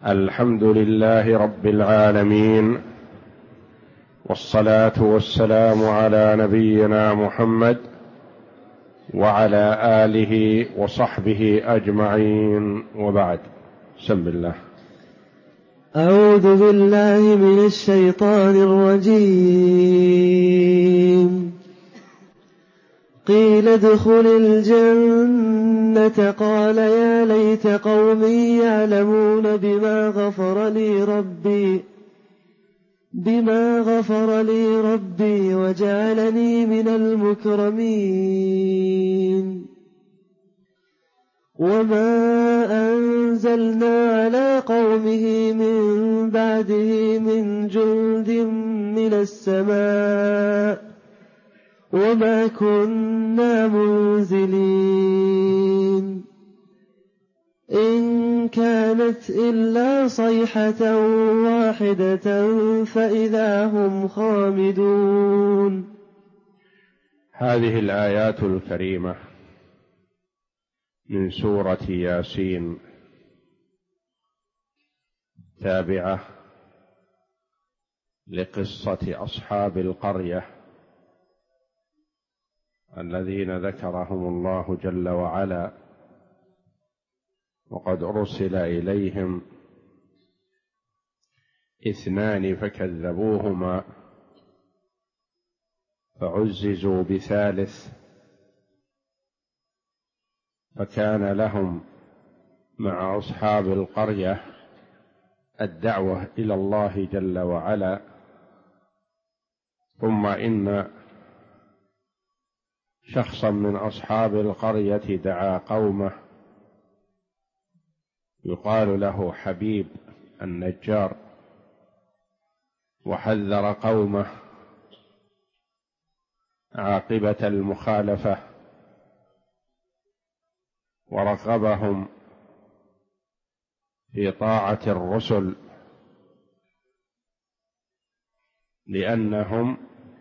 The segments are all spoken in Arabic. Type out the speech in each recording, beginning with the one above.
الحمد لله رب العالمين، والصلاة والسلام على نبينا محمد وعلى آله وصحبه أجمعين، وبعد. بسم الله. أعوذ بالله من الشيطان الرجيم. قيل ادخل الجنة قال يا ليت قومي يعلمون بما غفر لي ربي وجعلني من المكرمين. وما أنزلنا على قومه من بعده من جند من السماء وما كنا منزلين، إن كانت إلا صيحة واحدة فإذا هم خامدون. هذه الآيات الكريمة من سورة ياسين تابعة لقصة أصحاب القرية الذين ذكرهم الله جل وعلا، وقد أرسل إليهم 2 فكذبوهما فعززوا ب3، فكان لهم مع أصحاب القرية الدعوة إلى الله جل وعلا. ثم إن شخصا من أصحاب القرية دعا قومه يقال له حبيب النجار، وحذر قومه عاقبة المخالفة، ورغبهم في طاعة الرسل، لأنهم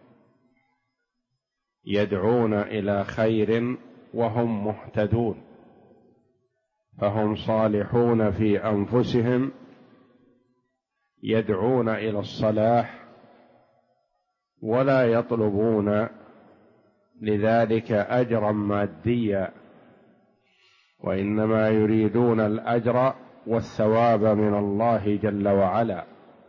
يدعون إلى خير وهم مهتدون، فهم صالحون في أنفسهم يدعون إلى الصلاح ولا يطلبون لذلك أجرا ماديا، وإنما يريدون الأجر والثواب من الله جل وعلا،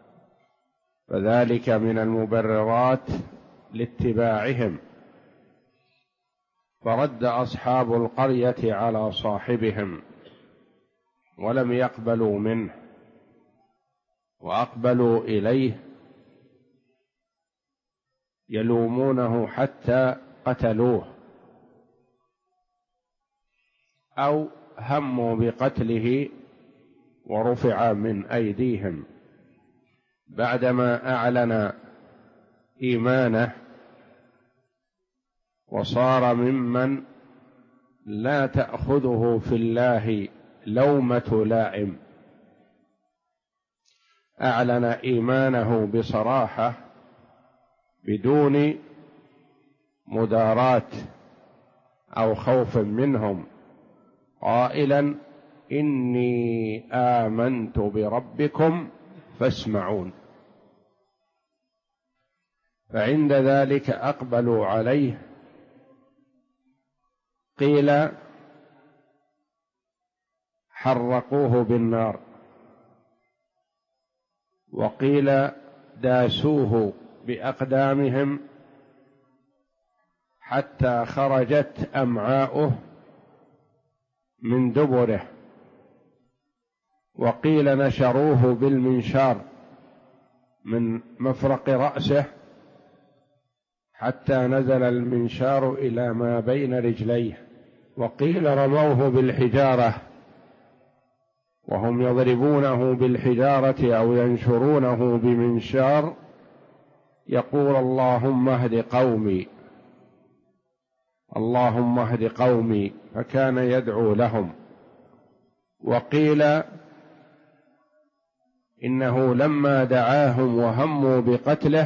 فذلك من المبررات لاتباعهم. فرد أصحاب القرية على صاحبهم ولم يقبلوا منه، وأقبلوا إليه يلومونه حتى قتلوه أو هموا بقتله، ورفع من أيديهم بعدما أعلن إيمانه وصار ممن لا تأخذه في الله لومة لائم. أعلن إيمانه بصراحة بدون مداراة أو خوف منهم، قائلا إني آمنت بربكم فاسمعون. فعند ذلك أقبلوا عليه. قيل حرقوه بالنار، وقيل داسوه بأقدامهم حتى خرجت أمعاؤه من دبره، وقيل نشروه بالمنشار من مفرق رأسه حتى نزل المنشار إلى ما بين رجليه، وقيل رموه بالحجارة وهم يضربونه بالحجارة أو ينشرونه بمنشار، يقول اللهم اهد قومي اللهم اهد قومي، فكان يدعو لهم. وقيل إنه لما دعاهم وهموا بقتله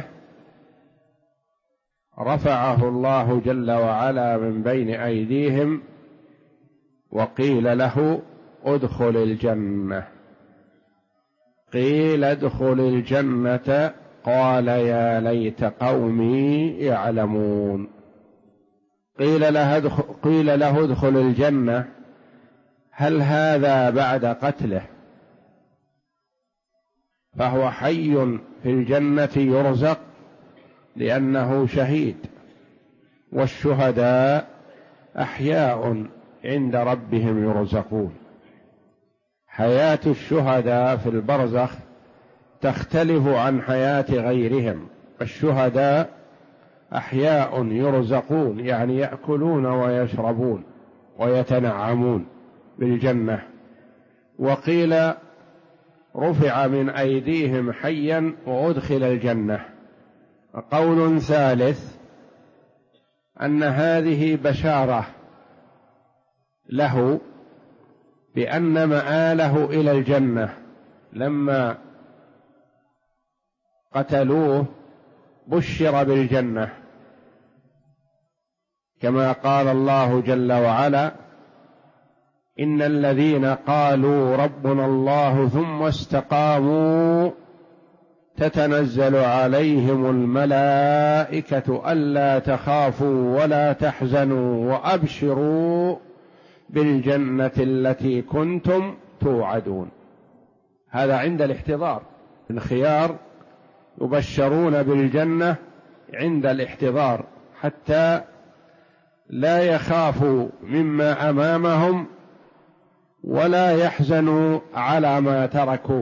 رفعه الله جل وعلا من بين أيديهم وقيل له ادخل الجنة، قيل ادخل الجنة قال يا ليت قومي يعلمون. قيل له ادخل الجنة، هل هذا بعد قتله؟ فهو حي في الجنة يرزق لأنه شهيد، والشهداء أحياء عند ربهم يرزقون. حياة الشهداء في البرزخ تختلف عن حياة غيرهم. الشهداء أحياء يرزقون، يعني يأكلون ويشربون ويتنعمون بالجنة. وقيل رفع من أيديهم حيا وأدخل الجنة. قول ثالث أن هذه بشارة له بأن مآله إلى الجنة. لما قتلوه بشر بالجنة، كما قال الله جل وعلا: إن الذين قالوا ربنا الله ثم استقاموا تتنزل عليهم الملائكة ألا تخافوا ولا تحزنوا وأبشروا بالجنة التي كنتم توعدون. هذا عند الاحتضار، الخيار يبشرون بالجنة عند الاحتضار حتى لا يخافوا مما أمامهم ولا يحزنوا على ما تركوا،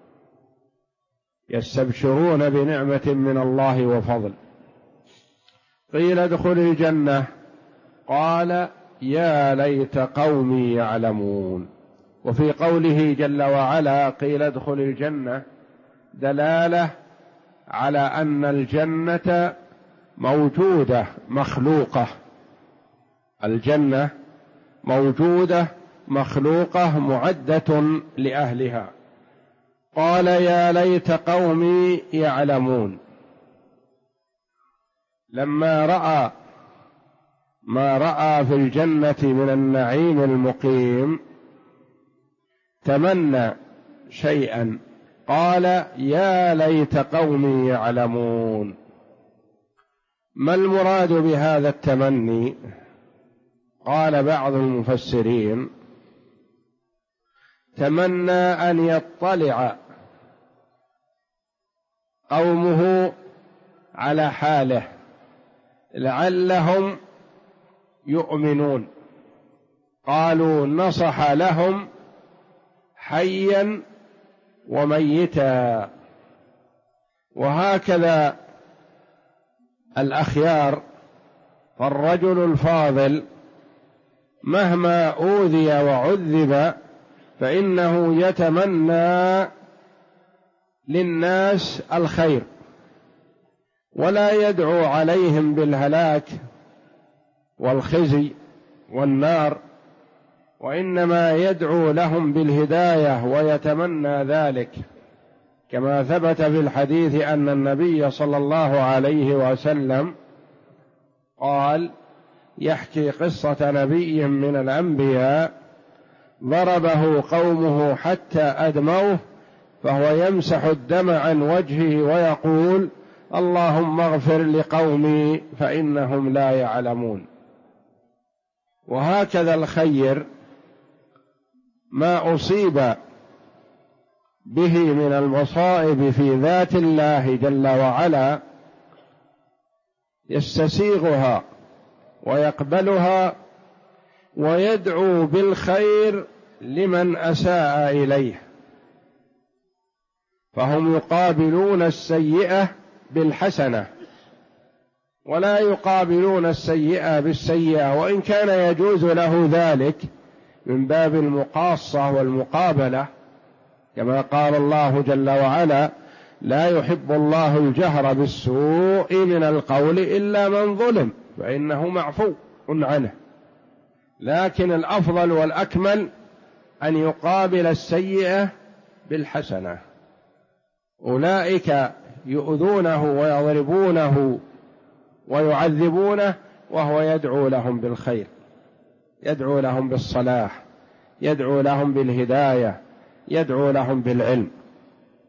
يستبشرون بنعمة من الله وفضل. قيل ادخل الجنة قال يا ليت قومي يعلمون. وفي قوله جل وعلا قيل ادخل الجنة دلالة على أن الجنة موجودة مخلوقة. الجنة موجودة مخلوقة معدة لأهلها. قال يا ليت قومي يعلمون. لما رأى ما رأى في الجنة من النعيم المقيم تمنى شيئا، قال يا ليت قومي يعلمون. ما المراد بهذا التمني؟ قال بعض المفسرين تمنى أن يطلع قومه على حاله لعلهم يؤمنون. قالوا نصح لهم حيا وميتا. وهكذا الأخيار، فالرجل الفاضل مهما أوذي وعذب فإنه يتمنى للناس الخير ولا يدعو عليهم بالهلاك والخزي والنار، وإنما يدعو لهم بالهداية ويتمنى ذلك، كما ثبت في الحديث أن النبي صلى الله عليه وسلم قال يحكي قصة نبي من الأنبياء ضربه قومه حتى أدموه فهو يمسح الدم عن وجهه ويقول اللهم اغفر لقومي فإنهم لا يعلمون. وهكذا الخير ما أصيب به من المصائب في ذات الله جل وعلا يستسيغها ويقبلها ويدعو بالخير لمن أساء إليه، فهم يقابلون السيئة بالحسنة ولا يقابلون السيئة بالسيئة، وإن كان يجوز له ذلك من باب المقاصة والمقابلة، كما قال الله جل وعلا لا يحب الله الجهر بالسوء من القول إلا من ظلم فإنه معفو عنه. لكن الأفضل والأكمل أن يقابل السيئة بالحسنة. أولئك يؤذونه ويضربونه ويعذبونه وهو يدعو لهم بالخير، يدعو لهم بالصلاح، يدعو لهم بالهداية، يدعو لهم بالعلم.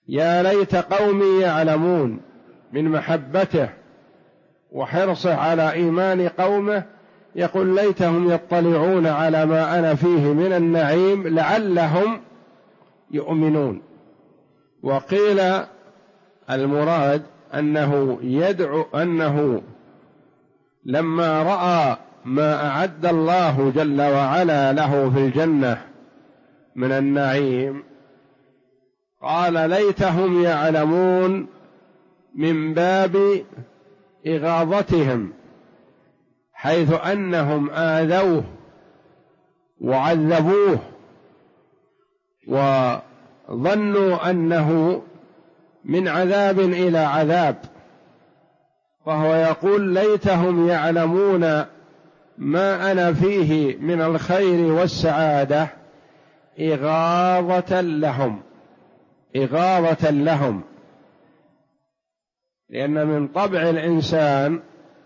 يا ليت قومي يعلمون من محبته وحرصه على إيمان قومه، يقول ليتهم يطلعون على ما أنا فيه من النعيم لعلهم يؤمنون. وقيل المراد أنه يدعو أنه لما رأى ما أعد الله جل وعلا له في الجنة من النعيم قال ليتهم يعلمون من باب إغاظتهم، حيث أنهم آذوه وعذبوه وظنوا أنه من عذاب إلى عذاب، فهو يقول ليتهم يعلمون ما أنا فيه من الخير والسعادة إغاظة لهم، إغاظة لهم، لأن من طبع الإنسان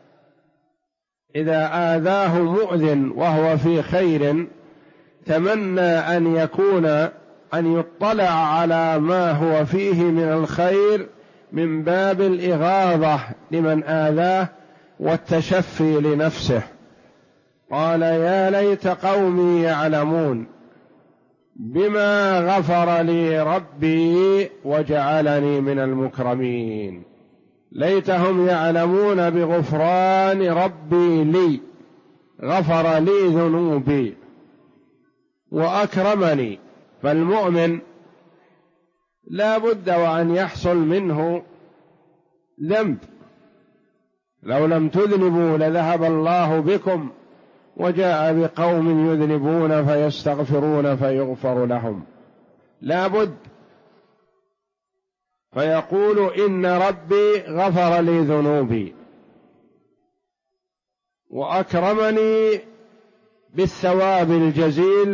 إذا آذاه مؤذ وهو في خير تمنى أن يطلع على ما هو فيه من الخير من باب الإغاظة لمن آذاه والتشفي لنفسه. قال يا ليت قومي يعلمون بما غفر لي ربي وجعلني من المكرمين. ليتهم يعلمون بغفران ربي لي، غفر لي ذنوبي وأكرمني. فالمؤمن لا بد وأن يحصل منه ذنب، لو لم تذنبوا لذهب الله بكم وجاء بقوم يذنبون فيستغفرون فيغفر لهم، لا بد. فيقول إن ربي غفر لي ذنوبي وأكرمني بالثواب الجزيل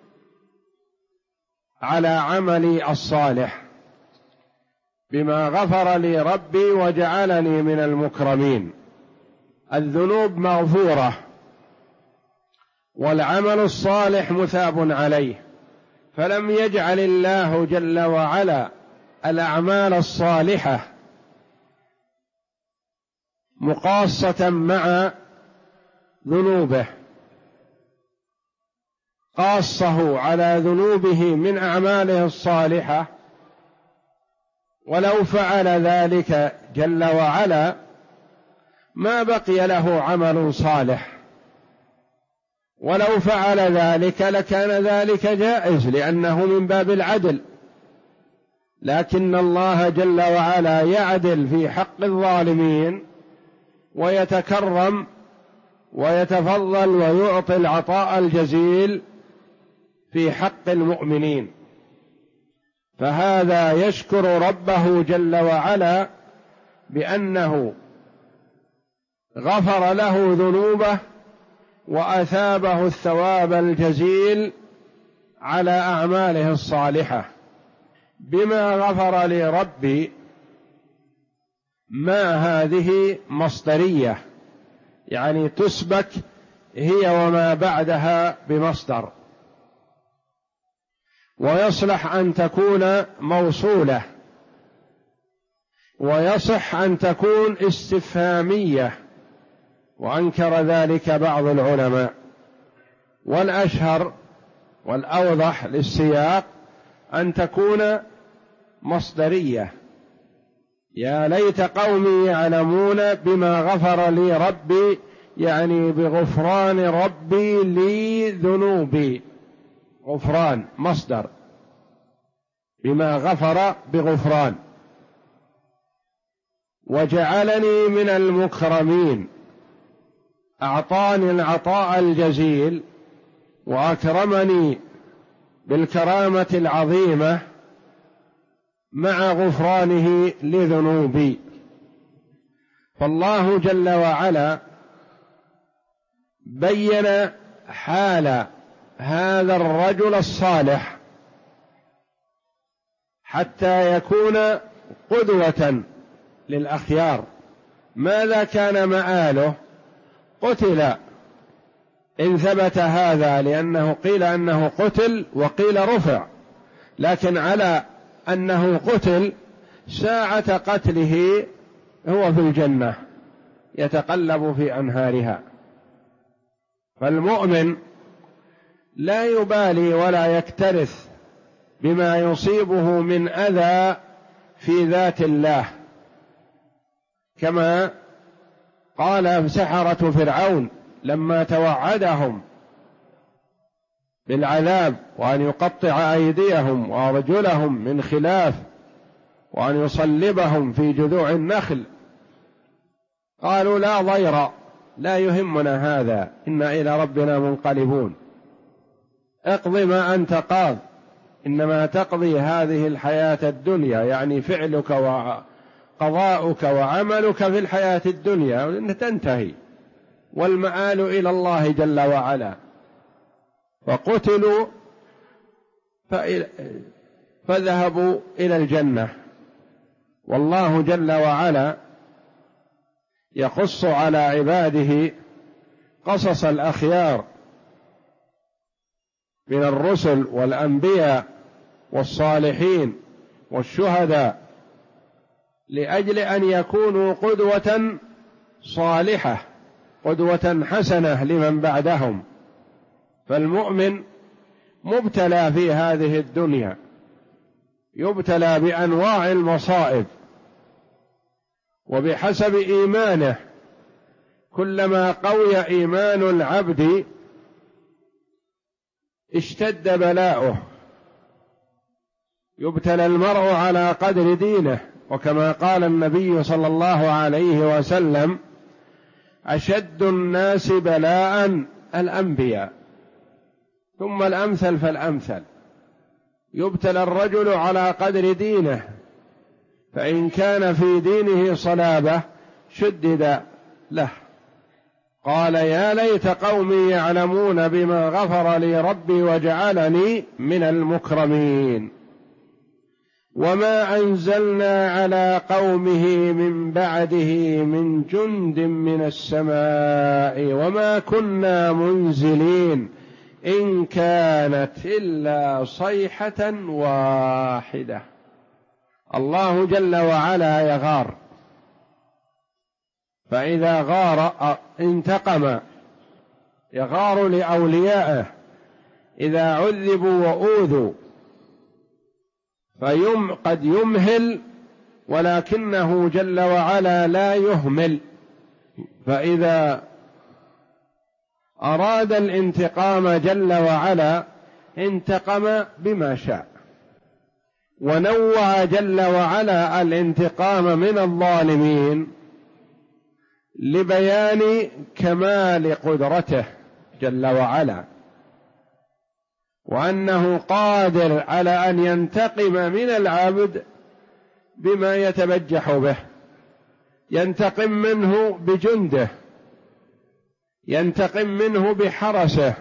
على عملي الصالح، بما غفر لي ربي وجعلني من المكرمين. الذنوب مغفورة والعمل الصالح مثاب عليه، فلم يجعل الله جل وعلا الأعمال الصالحة مقاصة مع ذنوبه، قاصه على ذنوبه من أعماله الصالحة، ولو فعل ذلك جل وعلا ما بقي له عمل صالح، ولو فعل ذلك لكان ذلك جائز لأنه من باب العدل، لكن الله جل وعلا يعدل في حق الظالمين ويتكرم ويتفضل ويعطي العطاء الجزيل في حق المؤمنين. فهذا يشكر ربه جل وعلا بأنه غفر له ذنوبه وأثابه الثواب الجزيل على أعماله الصالحة. بما غفر لي ربي، ما هذه مصدرية، يعني تسبك هي وما بعدها بمصدر، ويصلح أن تكون موصولة، ويصح أن تكون استفهامية، وأنكر ذلك بعض العلماء، والأشهر والأوضح للسياق أن تكون مصدرية. يا ليت قومي يعلمون بما غفر لي ربي، يعني بغفران ربي لي ذنوبي، غفران مصدر، بما غفر بغفران، وجعلني من المكرمين، أعطاني العطاء الجزيل وأكرمني بالكرامة العظيمة مع غفرانه لذنوبي. فالله جل وعلا بين حال هذا الرجل الصالح حتى يكون قدوة للأخيار. ماذا كان مآله؟ قتل إن ثبت هذا، لأنه قيل أنه قتل وقيل رفع، لكن على أنه قتل ساعة قتله هو في الجنة يتقلب في أنهارها. فالمؤمن لا يبالي ولا يكترث بما يصيبه من أذى في ذات الله، كما قال سحرة فرعون لما توعدهم بالعذاب وأن يقطع أيديهم وأرجلهم من خلاف وأن يصلبهم في جذوع النخل، قالوا لا ضير، لا يهمنا هذا، إنا إلى ربنا منقلبون، اقض ما أنت قاض، إنما تقضي هذه الحياة الدنيا، يعني فعلك وقضاؤك وعملك في الحياة الدنيا وإن تنتهي، والمآل إلى الله جل وعلا. فقتلوا فذهبوا إلى الجنة. والله جل وعلا يقص على عباده قصص الأخيار من الرسل والأنبياء والصالحين والشهداء لأجل أن يكونوا قدوة صالحة، قدوة حسنة لمن بعدهم. فالمؤمن مبتلى في هذه الدنيا، يبتلى بأنواع المصائب، وبحسب إيمانه كلما قوي إيمان العبد اشتد بلاؤه. يبتلى المرء على قدر دينه، وكما قال النبي صلى الله عليه وسلم: أشد الناس بلاء الأنبياء ثم الأمثل فالأمثل. يبتلى الرجل على قدر دينه، فإن كان في دينه صلابة شدد له. قال: يا ليت قومي يعلمون بما غفر لي ربي وجعلني من المكرمين. وما أنزلنا على قومه من بعده من جند من السماء وما كنا منزلين إن كانت إلا صيحة واحدة. الله جل وعلا يغار، فإذا غار انتقم، يغار لأوليائه إذا عذبوا وأوذوا، قد يمهل ولكنه جل وعلا لا يهمل، فإذا أراد الانتقام جل وعلا انتقم بما شاء. ونوع جل وعلا الانتقام من الظالمين لبيان كمال قدرته جل وعلا، وأنه قادر على أن ينتقم من العبد بما يتبجح به. ينتقم منه بجنده، ينتقم منه بحرسه،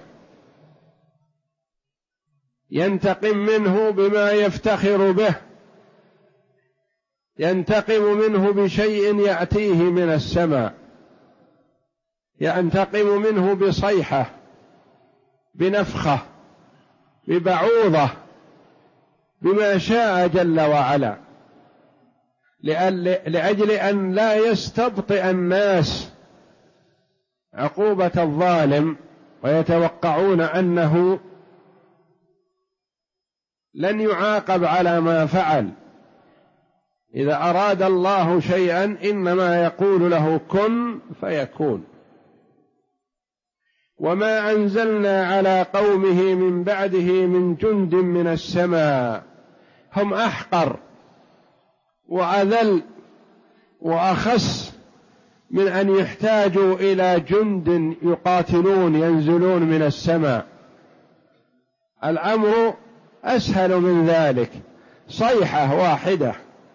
ينتقم منه بما يفتخر به، ينتقم منه بشيء يأتيه من السماء، ينتقم منه بصيحة، بنفخة، ببعوضة، بما شاء جل وعلا، لأجل أن لا يستبطئ الناس عقوبة الظالم ويتوقعون أنه لن يعاقب على ما فعل. إذا أراد الله شيئا إنما يقول له كن فيكون. وما أنزلنا على قومه من بعده من جند من السماء. هم أحقر وأذل وأخس من أن يحتاجوا إلى جند يقاتلون ينزلون من السماء. الأمر أسهل من ذلك، صيحة واحدة.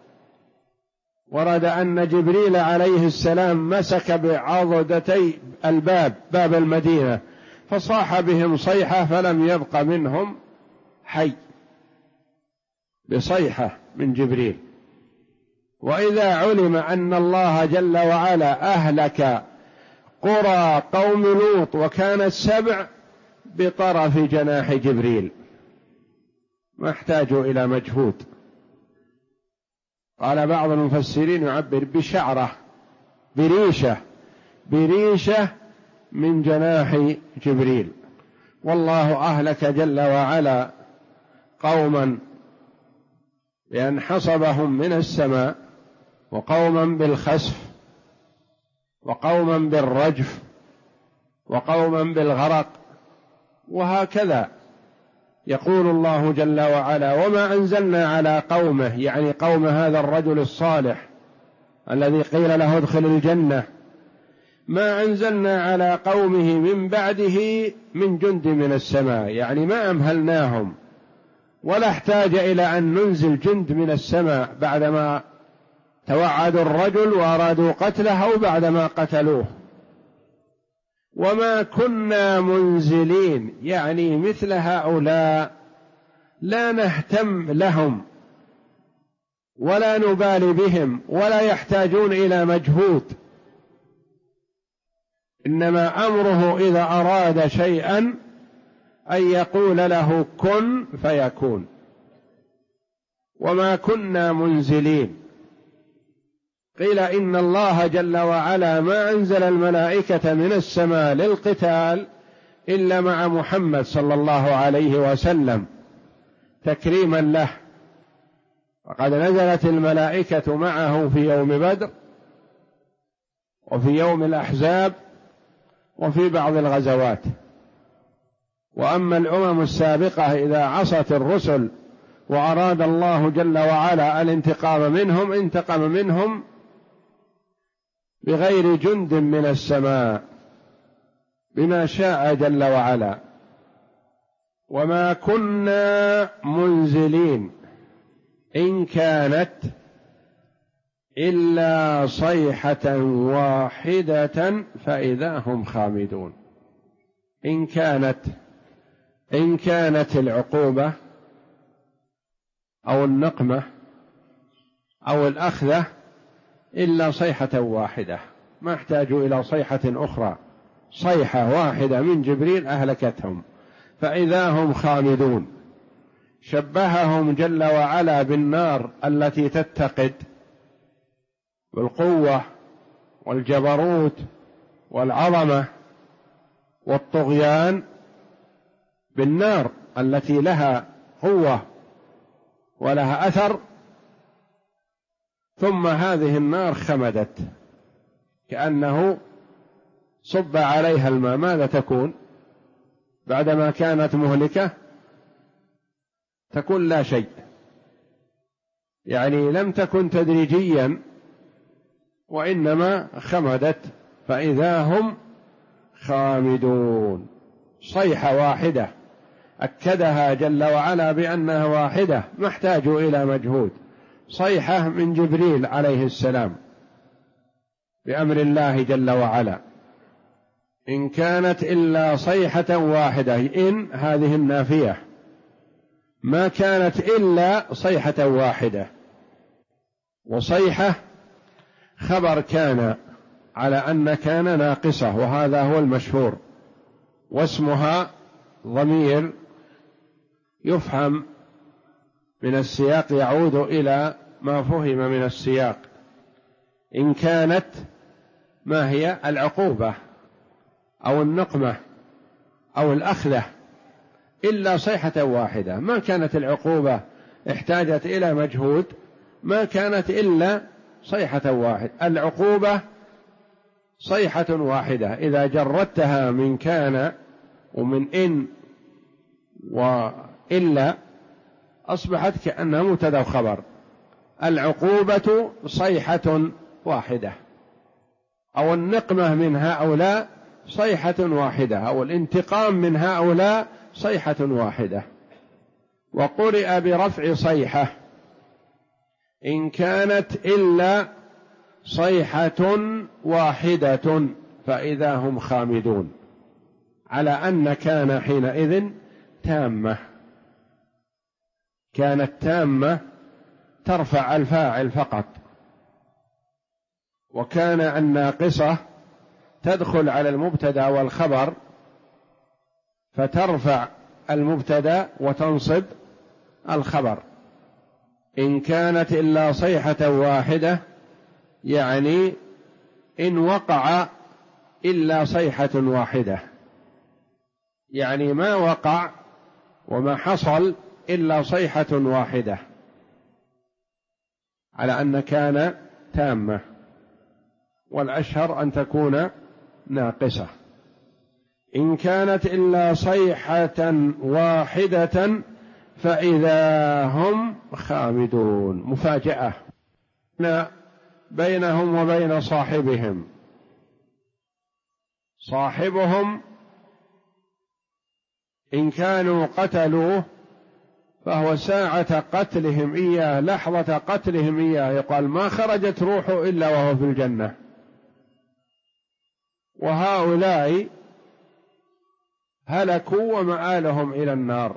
ورد أن جبريل عليه السلام مسك بعضدتي الباب، باب المدينة، فصاح بهم صيحة فلم يبق منهم حي، بصيحة من جبريل. وإذا علم أن الله جل وعلا أهلك قرى قوم لوط وكانت 7 بطرف جناح جبريل، ما احتاجوا إلى مجهود. قال بعض المفسرين يعبر بشعرة، بريشة من جناح جبريل. والله أهلك جل وعلا قوما بأن حصبهم من السماء، وقوما بالخسف، وقوما بالرجف، وقوما بالغرق، وهكذا يقول الله جل وعلا: وما أنزلنا على قومه، يعني قوم هذا الرجل الصالح الذي قيل له ادخل الجنة، ما أنزلنا على قومه من بعده من جند من السماء، يعني ما أمهلناهم ولا احتاج إلى أن ننزل جند من السماء بعدما توعدوا الرجل وأرادوا قتله أو بعدما قتلوه. وما كنا منزلين، يعني مثل هؤلاء لا نهتم لهم ولا نبالي بهم ولا يحتاجون إلى مجهود، إنما أمره إذا أراد شيئا أن يقول له كن فيكون. وما كنا منزلين. قيل إن الله جل وعلا ما أنزل الملائكة من السماء للقتال إلا مع محمد صلى الله عليه وسلم تكريما له، وقد نزلت الملائكة معه في يوم بدر وفي يوم الأحزاب وفي بعض الغزوات. وأما الأمم السابقة إذا عصت الرسل وأراد الله جل وعلا الانتقام منهم انتقم منهم بغير جند من السماء بما شاء جل وعلا. وما كنا منزلين إن كانت إلا صيحة واحدة فإذا هم خامدون. إن كانت العقوبة أو النقمة أو الأخذة إلا صيحة واحدة، ما احتاجوا إلى صيحة أخرى، صيحة واحدة من جبريل أهلكتهم فإذا هم خامدون. شبههم جل وعلا بالنار التي تتقد بالقوة والجبروت والعظمة والطغيان، بالنار التي لها قوة ولها أثر، ثم هذه النار خمدت كأنه صب عليها الماء، ماذا تكون بعدما كانت مهلكة؟ تكون لا شيء، يعني لم تكن تدريجيا وإنما خمدت فإذا هم خامدون. صيحة واحدة أكدها جل وعلا بأنها واحدة، ما احتاجوا إلى مجهود، صيحة من جبريل عليه السلام بأمر الله جل وعلا. إن كانت إلا صيحة واحدة، إن هذه النافية، ما كانت إلا صيحة واحدة. وصيحة خبر كان على أن كان ناقصة، وهذا هو المشهور، واسمها ضمير يفهم من السياق يعود إلى ما فهم من السياق. إن كانت ما هي العقوبة أو النقمة أو الأخذة إلا صيحة واحدة، ما كانت العقوبة احتاجت إلى مجهود، ما كانت إلا صيحة واحدة. العقوبة صيحة واحدة إذا جردتها من كان ومن إن وإلا أصبحت كأنها مبتدأ وخبر. العقوبة صيحة واحدة، أو النقمة من هؤلاء صيحة واحدة، أو الانتقام من هؤلاء صيحة واحدة. وقرئ برفع صيحة إن كانت إلا صيحة واحدة فإذا هم خامدون، على أن كان حينئذ تامة، كانت تامة ترفع الفاعل فقط، وكان الناقصة تدخل على المبتدأ والخبر فترفع المبتدأ وتنصب الخبر. إن كانت إلا صيحة واحدة يعني إن وقع إلا صيحة واحدة، يعني ما وقع وما حصل إلا صيحة واحدة، على أن كان تامة، والأشهر أن تكون ناقصة. إن كانت إلا صيحة واحدة فإذا هم خامدون. مفاجأة بينهم وبين صاحبهم. صاحبهم إن كانوا قتلوه فهو ساعة قتلهم إياه، لحظة قتلهم إياه، يقال ما خرجت روحه إلا وهو في الجنة. وهؤلاء هلكوا ومآلهم إلى النار.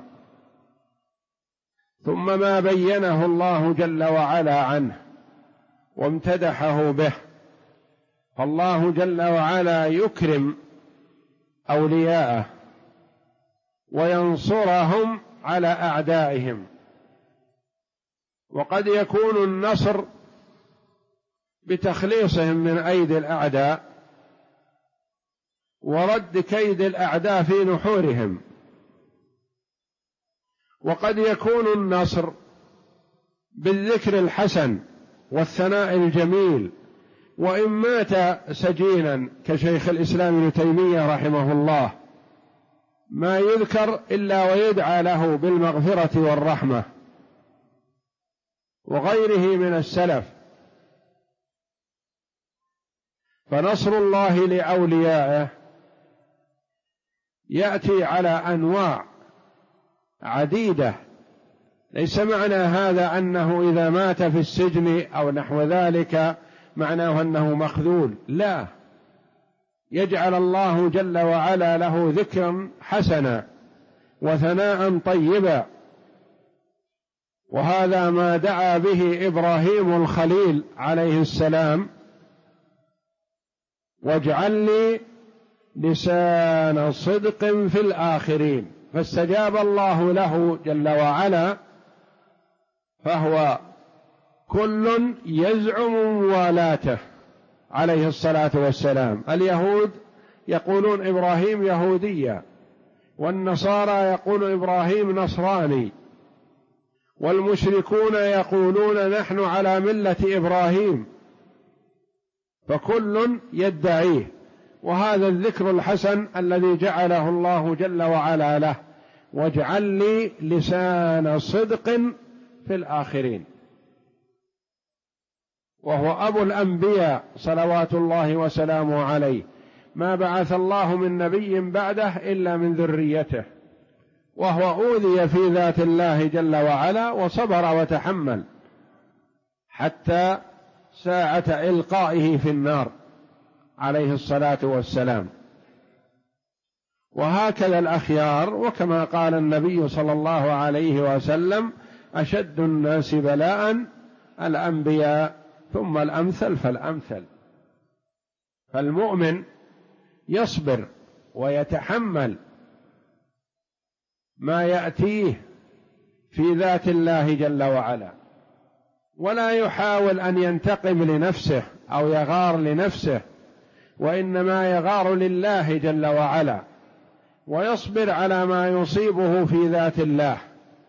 ثم ما بينه الله جل وعلا عنه وامتدحه به، فالله جل وعلا يكرم أولياءه وينصرهم على أعدائهم، وقد يكون النصر بتخليصهم من أيدي الأعداء ورد كيد الأعداء في نحورهم، وقد يكون النصر بالذكر الحسن والثناء الجميل. وإن مات سجينا كشيخ الإسلام ابن تيمية رحمه الله ما يذكر إلا ويدعى له بالمغفرة والرحمة، وغيره من السلف. فنصر الله لأوليائه يأتي على أنواع عديدة، ليس معنى هذا أنه إذا مات في السجن أو نحو ذلك معناه أنه مخذول، لا، يجعل الله جل وعلا له ذكرا حسنا وثناء طيبا. وهذا ما دعا به إبراهيم الخليل عليه السلام: واجعل لي لسان صدق في الآخرين. فاستجاب الله له جل وعلا، فهو كل يزعم موالاته عليه الصلاة والسلام. اليهود يقولون إبراهيم يهوديا، والنصارى يقول إبراهيم نصراني، والمشركون يقولون نحن على ملة إبراهيم، فكل يدعيه. وهذا الذكر الحسن الذي جعله الله جل وعلا له: واجعل لي لسان صدق في الآخرين. وهو أبو الأنبياء صلوات الله وسلامه عليه، ما بعث الله من نبي بعده إلا من ذريته، وهو أوذي في ذات الله جل وعلا وصبر وتحمل حتى ساعة إلقائه في النار عليه الصلاة والسلام. وهكذا الأخيار، وكما قال النبي صلى الله عليه وسلم: أشد الناس بلاء الأنبياء ثم الأمثل فالأمثل. فالمؤمن يصبر ويتحمل ما يأتيه في ذات الله جل وعلا، ولا يحاول أن ينتقم لنفسه أو يغار لنفسه، وإنما يغار لله جل وعلا، ويصبر على ما يصيبه في ذات الله،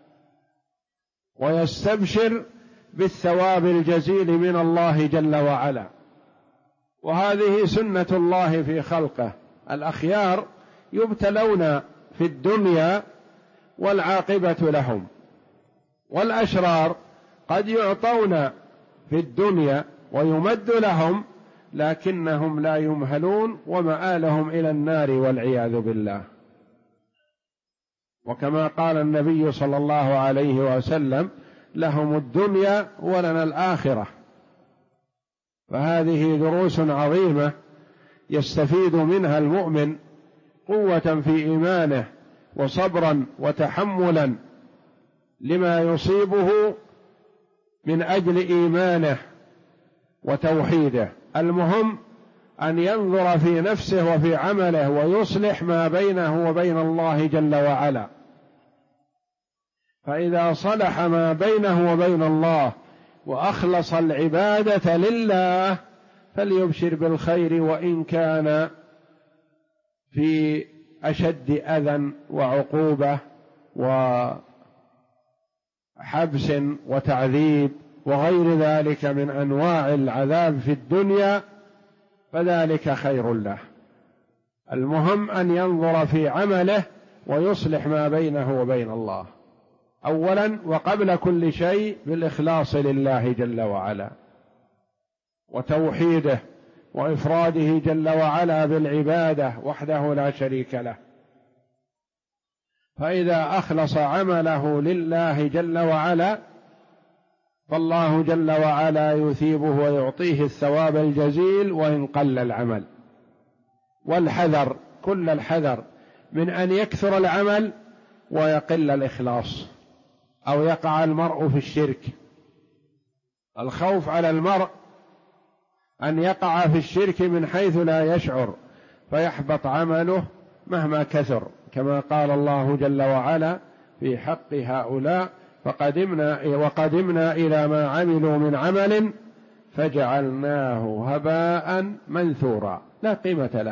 ويستبشر بالثواب الجزيل من الله جل وعلا. وهذه سنة الله في خلقه. الأخيار يبتلون في الدنيا والعاقبة لهم، والأشرار قد يعطون في الدنيا ويمد لهم لكنهم لا يمهلون ومآلهم إلى النار والعياذ بالله. وكما قال النبي صلى الله عليه وسلم: لهم الدنيا ولنا الآخرة. فهذه دروس عظيمة يستفيد منها المؤمن قوة في إيمانه وصبرا وتحملا لما يصيبه من أجل إيمانه وتوحيده. المهم أن ينظر في نفسه وفي عمله ويصلح ما بينه وبين الله جل وعلا. فإذا صلح ما بينه وبين الله وأخلص العبادة لله فليبشر بالخير، وإن كان في أشد أذى وعقوبة وحبس وتعذيب وغير ذلك من أنواع العذاب في الدنيا، فذلك خير له. المهم أن ينظر في عمله ويصلح ما بينه وبين الله أولا وقبل كل شيء بالإخلاص لله جل وعلا وتوحيده وإفراده جل وعلا بالعبادة وحده لا شريك له. فإذا أخلص عمله لله جل وعلا فالله جل وعلا يثيبه ويعطيه الثواب الجزيل وإن قل العمل. والحذر كل الحذر من أن يكثر العمل ويقل الإخلاص أو يقع المرء في الشرك. الخوف على المرء أن يقع في الشرك من حيث لا يشعر فيحبط عمله مهما كثر، كما قال الله جل وعلا في حق هؤلاء وقدمنا إلى ما عملوا من عمل فجعلناه هباء منثورا، لا قيمة له.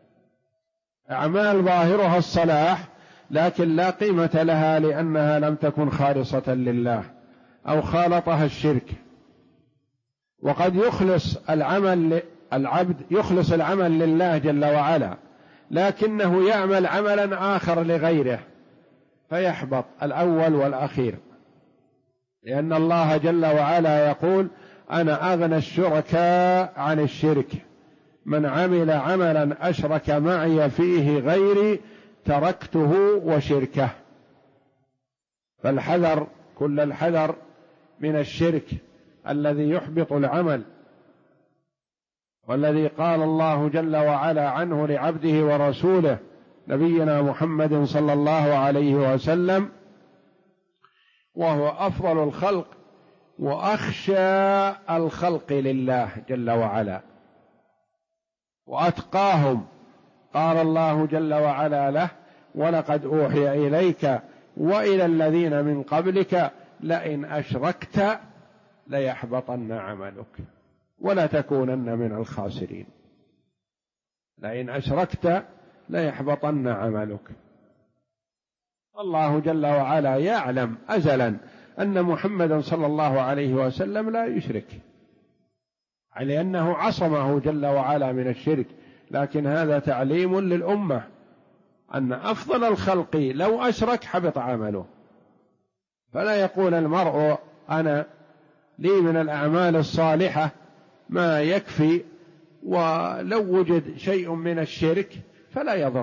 أعمال ظاهرها الصلاح لكن لا قيمة لها لأنها لم تكن خالصة لله أو خالطها الشرك. وقد يخلص العبد يخلص العمل لله جل وعلا لكنه يعمل عملا آخر لغيره فيحبط الأول والأخير، لأن الله جل وعلا يقول أنا أغنى الشركاء عن الشرك، من عمل عملا أشرك معي فيه غيري تركته وشركه. فالحذر كل الحذر من الشرك الذي يحبط العمل، والذي قال الله جل وعلا عنه لعبده ورسوله نبينا محمد صلى الله عليه وسلم وهو أفضل الخلق وأخشى الخلق لله جل وعلا وأتقاهم، قال الله جل وعلا له ولقد أوحي إليك وإلى الذين من قبلك لئن أشركت ليحبطن عملك ولا تكونن من الخاسرين. لئن أشركت ليحبطن عملك. الله جل وعلا يعلم أزلا أن محمدا صلى الله عليه وسلم لا يشرك، لأنه عصمه جل وعلا من الشرك، لكن هذا تعليم للأمة أن أفضل الخلق لو أشرك حبط عمله. فلا يقول المرء أنا لي من الأعمال الصالحة ما يكفي، ولو وجد شيء من الشرك فلا يضر،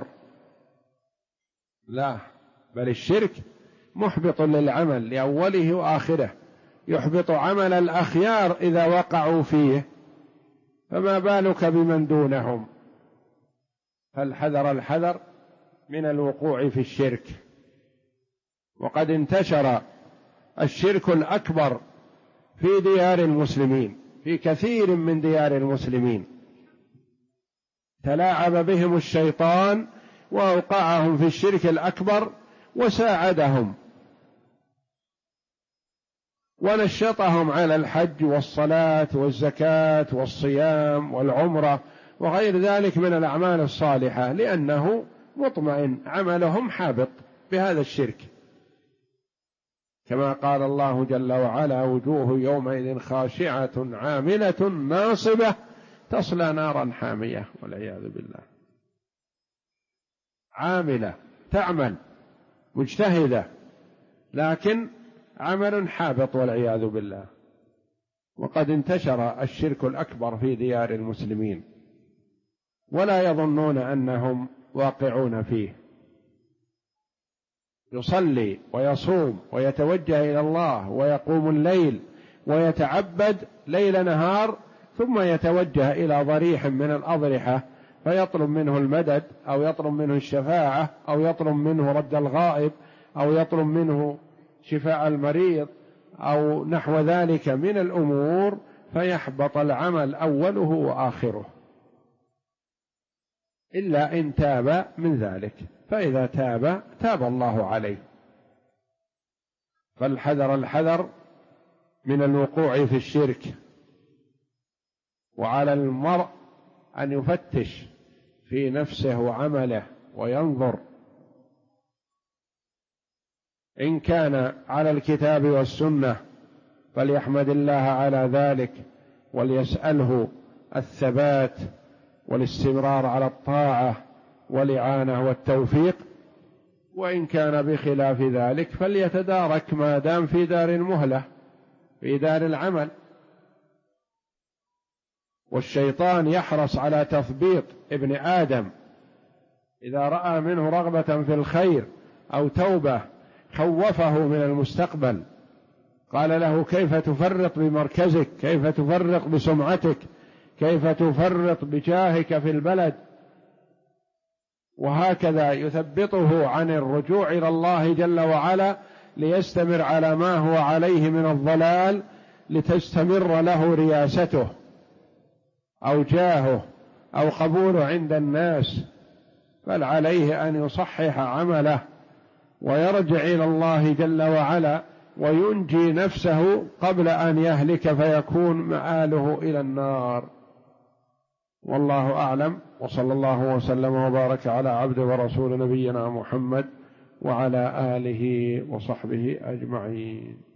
لا، بل الشرك محبط للعمل لأوله وآخره، يحبط عمل الأخيار إذا وقعوا فيه، فما بالك بمن دونهم. فالحذر الحذر من الوقوع في الشرك. وقد انتشر الشرك الأكبر في ديار المسلمين، في كثير من ديار المسلمين تلاعب بهم الشيطان وأوقعهم في الشرك الأكبر وساعدهم ونشطهم على الحج والصلاة والزكاة والصيام والعمرة وغير ذلك من الأعمال الصالحة، لأنه مطمئن عملهم حابط بهذا الشرك، كما قال الله جل وعلا وجوه يومئذ خاشعة عاملة ناصبة تصلى نارا حامية والعياذ بالله. عاملة تعمل مجتهدة لكن عمل حابط والعياذ بالله. وقد انتشر الشرك الأكبر في ديار المسلمين ولا يظنون أنهم واقعون فيه. يصلي ويصوم ويتوجه إلى الله ويقوم الليل ويتعبد ليل نهار، ثم يتوجه إلى ضريح من الأضرحة فيطلب منه المدد أو يطلب منه الشفاعة أو يطلب منه رد الغائب أو يطلب منه شفاء المريض أو نحو ذلك من الأمور، فيحبط العمل أوله وآخره إلا إن تاب من ذلك، فإذا تاب تاب الله عليه. فالحذر الحذر من الوقوع في الشرك. وعلى المرء أن يفتش في نفسه وعمله وينظر، إن كان على الكتاب والسنة فليحمد الله على ذلك وليسأله الثبات والاستمرار على الطاعة والإعانة والتوفيق، وإن كان بخلاف ذلك فليتدارك ما دام في دار المهلة، في دار العمل. والشيطان يحرص على تثبيط ابن آدم، إذا رأى منه رغبة في الخير أو توبة خوفه من المستقبل، قال له كيف تفرط بمركزك، كيف تفرط بسمعتك، كيف تفرط بجاهك في البلد، وهكذا يثبطه عن الرجوع إلى الله جل وعلا ليستمر على ما هو عليه من الضلال، لتستمر له رياسته أو جاهه أو قبوله عند الناس. بل عليه أن يصحح عمله ويرجع إلى الله جل وعلا وينجي نفسه قبل أن يهلك فيكون مآله إلى النار. والله أعلم، وصلى الله وسلم وبارك على عبد ورسول نبينا محمد وعلى آله وصحبه أجمعين.